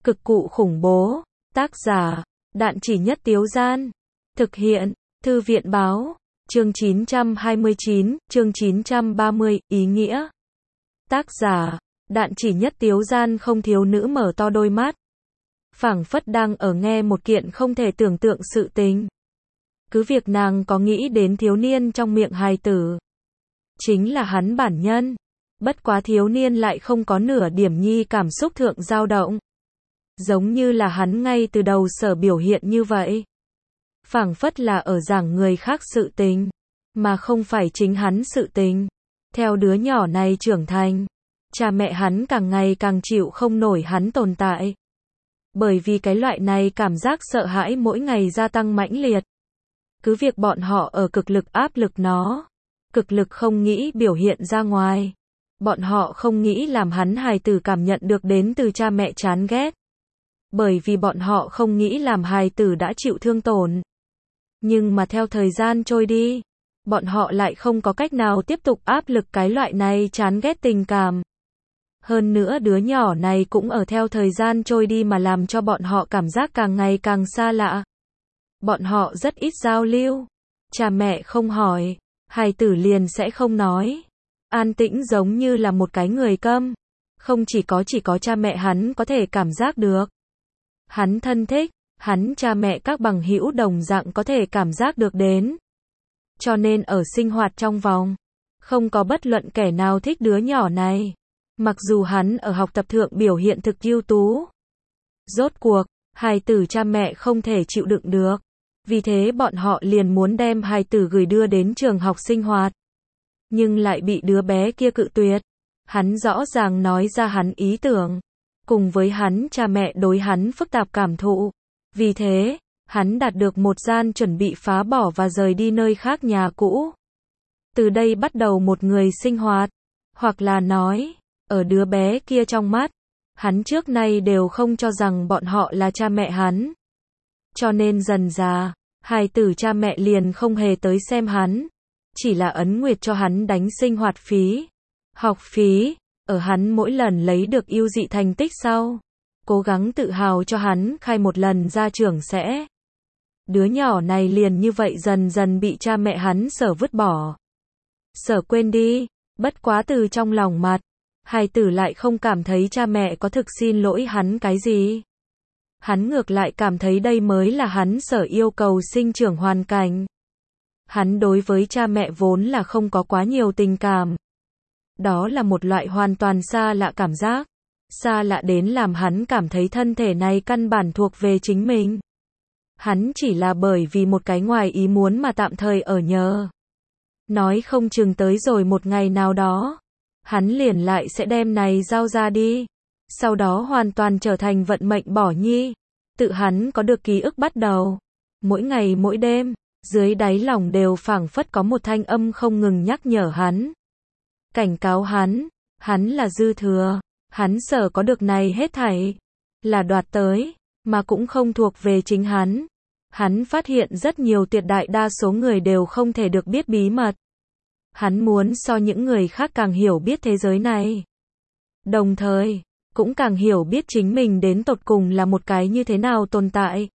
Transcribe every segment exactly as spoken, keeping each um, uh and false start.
Cực cụ khủng bố. Tác giả, Đạn Chỉ Nhất Tiếu Gian. Thực hiện, Thư viện Báo. Chương chín trăm hai mươi chín, chương chín trăm ba mươi, ý nghĩa. Tác giả, Đạn Chỉ Nhất Tiếu Gian. Không thiếu nữ mở to đôi mắt, phảng phất đang ở nghe một kiện không thể tưởng tượng sự tình. Cứ việc nàng có nghĩ đến thiếu niên trong miệng hài tử, chính là hắn bản nhân. Bất quá thiếu niên lại không có nửa điểm nhi cảm xúc thượng dao động. Giống như là hắn ngay từ đầu sở biểu hiện như vậy. Phảng phất là ở giảng người khác sự tình, mà không phải chính hắn sự tình. Theo đứa nhỏ này trưởng thành, cha mẹ hắn càng ngày càng chịu không nổi hắn tồn tại. Bởi vì cái loại này cảm giác sợ hãi mỗi ngày gia tăng mãnh liệt. Cứ việc bọn họ ở cực lực áp lực nó, cực lực không nghĩ biểu hiện ra ngoài. Bọn họ không nghĩ làm hắn hài tử cảm nhận được đến từ cha mẹ chán ghét. Bởi vì bọn họ không nghĩ làm hài tử đã chịu thương tổn. Nhưng mà theo thời gian trôi đi, bọn họ lại không có cách nào tiếp tục áp lực cái loại này chán ghét tình cảm. Hơn nữa đứa nhỏ này cũng ở theo thời gian trôi đi mà làm cho bọn họ cảm giác càng ngày càng xa lạ. Bọn họ rất ít giao lưu. Cha mẹ không hỏi, hài tử liền sẽ không nói. An tĩnh giống như là một cái người câm. Không chỉ có chỉ có cha mẹ hắn có thể cảm giác được. Hắn thân thích, hắn cha mẹ các bằng hữu đồng dạng có thể cảm giác được đến. Cho nên ở sinh hoạt trong vòng, không có bất luận kẻ nào thích đứa nhỏ này. Mặc dù hắn ở học tập thượng biểu hiện thực ưu tú. Rốt cuộc, hài tử cha mẹ không thể chịu đựng được. Vì thế bọn họ liền muốn đem hài tử gửi đưa đến trường học sinh hoạt. Nhưng lại bị đứa bé kia cự tuyệt. Hắn rõ ràng nói ra hắn ý tưởng. Cùng với hắn cha mẹ đối hắn phức tạp cảm thụ. Vì thế, hắn đạt được một gian chuẩn bị phá bỏ và rời đi nơi khác nhà cũ. Từ đây bắt đầu một người sinh hoạt. Hoặc là nói, ở đứa bé kia trong mắt, hắn trước nay đều không cho rằng bọn họ là cha mẹ hắn. Cho nên dần dà, hài tử cha mẹ liền không hề tới xem hắn. Chỉ là ấn nguyệt cho hắn đánh sinh hoạt phí, học phí. Ở hắn mỗi lần lấy được ưu dị thành tích sau, cố gắng tự hào cho hắn khai một lần ra trường sẽ. Đứa nhỏ này liền như vậy dần dần bị cha mẹ hắn sở vứt bỏ. Sở quên đi, bất quá từ trong lòng mặt, hài tử lại không cảm thấy cha mẹ có thực xin lỗi hắn cái gì. Hắn ngược lại cảm thấy đây mới là hắn sở yêu cầu sinh trưởng hoàn cảnh. Hắn đối với cha mẹ vốn là không có quá nhiều tình cảm. Đó là một loại hoàn toàn xa lạ cảm giác. Xa lạ đến làm hắn cảm thấy thân thể này căn bản thuộc về chính mình. Hắn chỉ là bởi vì một cái ngoài ý muốn mà tạm thời ở nhờ. Nói không chừng tới rồi một ngày nào đó, hắn liền lại sẽ đem này giao ra đi. Sau đó hoàn toàn trở thành vận mệnh bỏ nhi. Tự hắn có được ký ức bắt đầu. Mỗi ngày mỗi đêm, dưới đáy lòng đều phảng phất có một thanh âm không ngừng nhắc nhở hắn. Cảnh cáo hắn, hắn là dư thừa, hắn sở có được này hết thảy, là đoạt tới, mà cũng không thuộc về chính hắn. Hắn phát hiện rất nhiều tuyệt đại đa số người đều không thể được biết bí mật. Hắn muốn so những người khác càng hiểu biết thế giới này. Đồng thời, cũng càng hiểu biết chính mình đến tột cùng là một cái như thế nào tồn tại.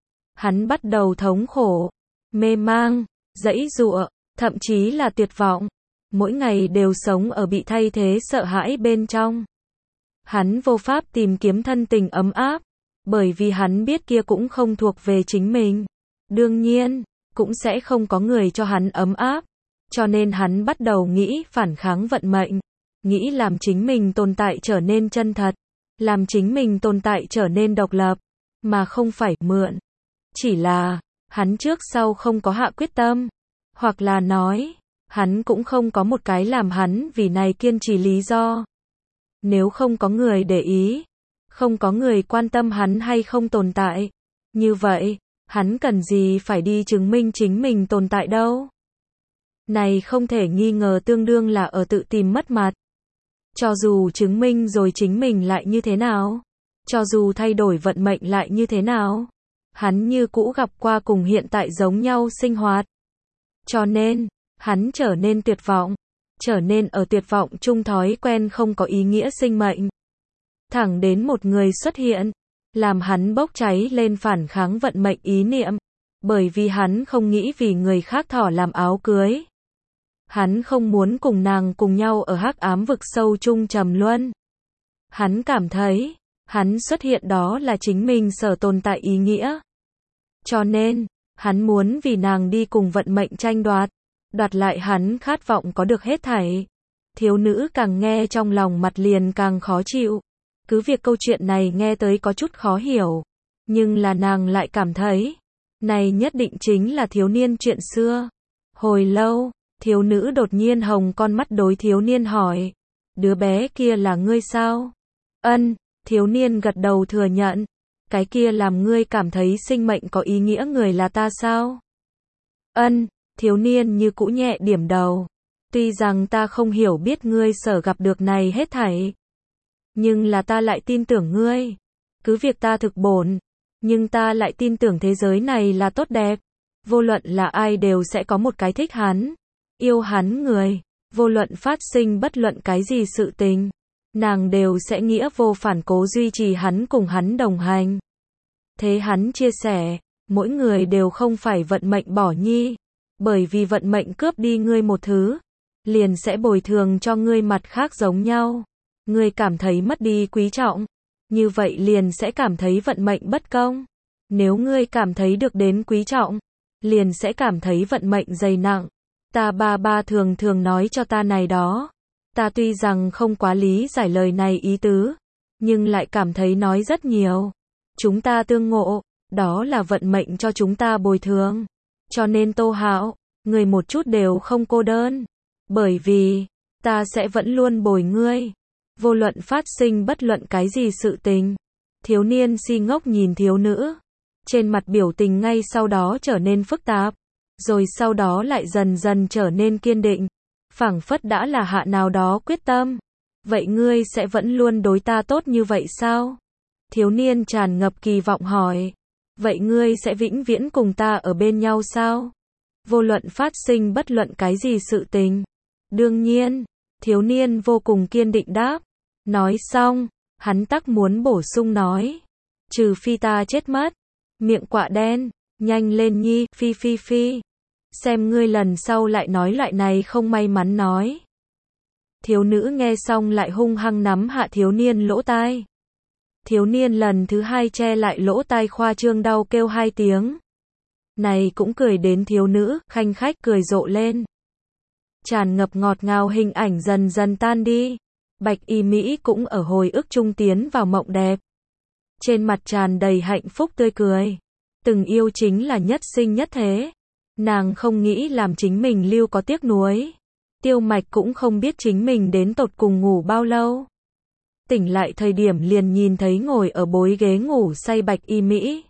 Hắn bắt đầu thống khổ, mê mang, giãy giụa, thậm chí là tuyệt vọng. Mỗi ngày đều sống ở bị thay thế sợ hãi bên trong. Hắn vô pháp tìm kiếm thân tình ấm áp, bởi vì hắn biết kia cũng không thuộc về chính mình. Đương nhiên, cũng sẽ không có người cho hắn ấm áp. Cho nên hắn bắt đầu nghĩ phản kháng vận mệnh, nghĩ làm chính mình tồn tại trở nên chân thật, làm chính mình tồn tại trở nên độc lập, mà không phải mượn. Chỉ là, hắn trước sau không có hạ quyết tâm, hoặc là nói, hắn cũng không có một cái làm hắn vì này kiên trì lý do. Nếu không có người để ý, không có người quan tâm hắn hay không tồn tại, như vậy, hắn cần gì phải đi chứng minh chính mình tồn tại đâu. Này không thể nghi ngờ tương đương là ở tự tìm mất mặt. Cho dù chứng minh rồi chính mình lại như thế nào, cho dù thay đổi vận mệnh lại như thế nào, hắn như cũ gặp qua cùng hiện tại giống nhau sinh hoạt. Cho nên, hắn trở nên tuyệt vọng, trở nên ở tuyệt vọng chung thói quen không có ý nghĩa sinh mệnh. Thẳng đến một người xuất hiện, làm hắn bốc cháy lên phản kháng vận mệnh ý niệm, bởi vì hắn không nghĩ vì người khác thỏ làm áo cưới. Hắn không muốn cùng nàng cùng nhau ở hắc ám vực sâu chung trầm luân. Hắn cảm thấy, hắn xuất hiện đó là chính mình sở tồn tại ý nghĩa. Cho nên, hắn muốn vì nàng đi cùng vận mệnh tranh đoạt, đoạt lại hắn khát vọng có được hết thảy. Thiếu nữ càng nghe trong lòng mặt liền càng khó chịu. Cứ việc câu chuyện này nghe tới có chút khó hiểu, nhưng là nàng lại cảm thấy, này nhất định chính là thiếu niên chuyện xưa. Hồi lâu, thiếu nữ đột nhiên hồng con mắt đối thiếu niên hỏi, đứa bé kia là ngươi sao? Ân, thiếu niên gật đầu thừa nhận, cái kia làm ngươi cảm thấy sinh mệnh có ý nghĩa người là ta sao? Ân, thiếu niên như cũ nhẹ điểm đầu, tuy rằng ta không hiểu biết ngươi sở gặp được này hết thảy, nhưng là ta lại tin tưởng ngươi. Cứ việc ta thực bổn, nhưng ta lại tin tưởng thế giới này là tốt đẹp. Vô luận là ai đều sẽ có một cái thích hắn, yêu hắn người. Vô luận phát sinh bất luận cái gì sự tình, nàng đều sẽ nghĩa vô phản cố duy trì hắn cùng hắn đồng hành. Thế hắn chia sẻ, mỗi người đều không phải vận mệnh bỏ nhi, bởi vì vận mệnh cướp đi ngươi một thứ, liền sẽ bồi thường cho ngươi mặt khác giống nhau. Ngươi cảm thấy mất đi quý trọng, như vậy liền sẽ cảm thấy vận mệnh bất công. Nếu ngươi cảm thấy được đến quý trọng, liền sẽ cảm thấy vận mệnh dày nặng. Ta ba ba thường thường nói cho ta này đó. Ta tuy rằng không quá lý giải lời này ý tứ, nhưng lại cảm thấy nói rất nhiều. Chúng ta tương ngộ, đó là vận mệnh cho chúng ta bồi thường. Cho nên Tô Hạo, người một chút đều không cô đơn. Bởi vì, ta sẽ vẫn luôn bồi ngươi. Vô luận phát sinh bất luận cái gì sự tình. Thiếu niên si ngốc nhìn thiếu nữ. Trên mặt biểu tình ngay sau đó trở nên phức tạp. Rồi sau đó lại dần dần trở nên kiên định. Phảng phất đã là hạ nào đó quyết tâm. Vậy ngươi sẽ vẫn luôn đối ta tốt như vậy sao? Thiếu niên tràn ngập kỳ vọng hỏi. Vậy ngươi sẽ vĩnh viễn cùng ta ở bên nhau sao? Vô luận phát sinh bất luận cái gì sự tình. Đương nhiên, thiếu niên vô cùng kiên định đáp. Nói xong, hắn tắc muốn bổ sung nói. Trừ phi ta chết mất. Miệng quạ đen, nhanh lên nhi, phi phi phi. Xem ngươi lần sau lại nói loại này không may mắn nói. Thiếu nữ nghe xong lại hung hăng nắm hạ thiếu niên lỗ tai. Thiếu niên lần thứ hai che lại lỗ tai khoa trương đau kêu hai tiếng. Này cũng cười đến thiếu nữ, khanh khách cười rộ lên. Tràn ngập ngọt ngào hình ảnh dần dần tan đi. Bạch Y Mỹ cũng ở hồi ức trung tiến vào mộng đẹp. Trên mặt tràn đầy hạnh phúc tươi cười. Từng yêu chính là nhất sinh nhất thế. Nàng không nghĩ làm chính mình lưu có tiếc nuối. Tiêu Mạch cũng không biết chính mình đến tột cùng ngủ bao lâu. Tỉnh lại thời điểm liền nhìn thấy ngồi ở bối ghế ngủ say Bạch Y Mỹ.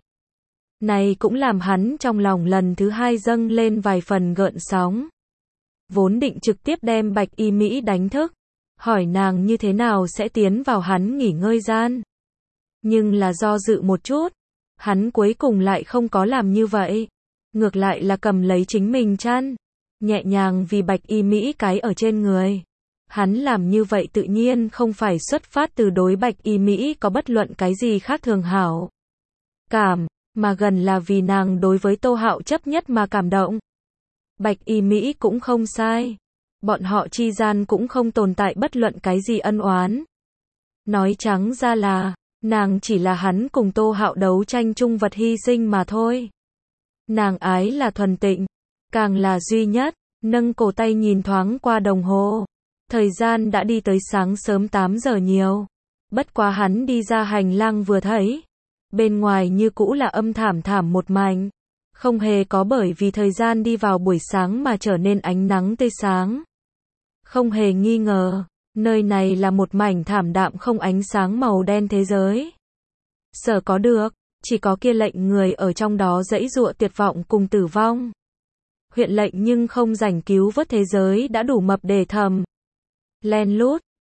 Này cũng làm hắn trong lòng lần thứ hai dâng lên vài phần gợn sóng. Vốn định trực tiếp đem Bạch Y Mỹ đánh thức, hỏi nàng như thế nào sẽ tiến vào hắn nghỉ ngơi gian. Nhưng là do dự một chút, hắn cuối cùng lại không có làm như vậy. Ngược lại là cầm lấy chính mình chăn, nhẹ nhàng vì Bạch Y Mỹ cái ở trên người. Hắn làm như vậy tự nhiên không phải xuất phát từ đối Bạch Y Mỹ có bất luận cái gì khác thường hảo cảm, mà gần là vì nàng đối với Tô Hạo chấp nhất mà cảm động. Bạch Y Mỹ cũng không sai. Bọn họ chi gian cũng không tồn tại bất luận cái gì ân oán. Nói trắng ra là, nàng chỉ là hắn cùng Tô Hạo đấu tranh chung vật hy sinh mà thôi. Nàng ái là thuần tịnh, càng là duy nhất, nâng cổ tay nhìn thoáng qua đồng hồ. Thời gian đã đi tới sáng sớm tám giờ nhiều. Bất quá hắn đi ra hành lang vừa thấy. Bên ngoài như cũ là âm thảm thảm một mảnh. Không hề có bởi vì thời gian đi vào buổi sáng mà trở nên ánh nắng tươi sáng. Không hề nghi ngờ, nơi này là một mảnh thảm đạm không ánh sáng màu đen thế giới. Sở có được, chỉ có kia lệnh người ở trong đó dãy dụa tuyệt vọng cùng tử vong. Huyện lệnh nhưng không rảnh cứu vớt thế giới đã đủ mập để thầm. Len lút,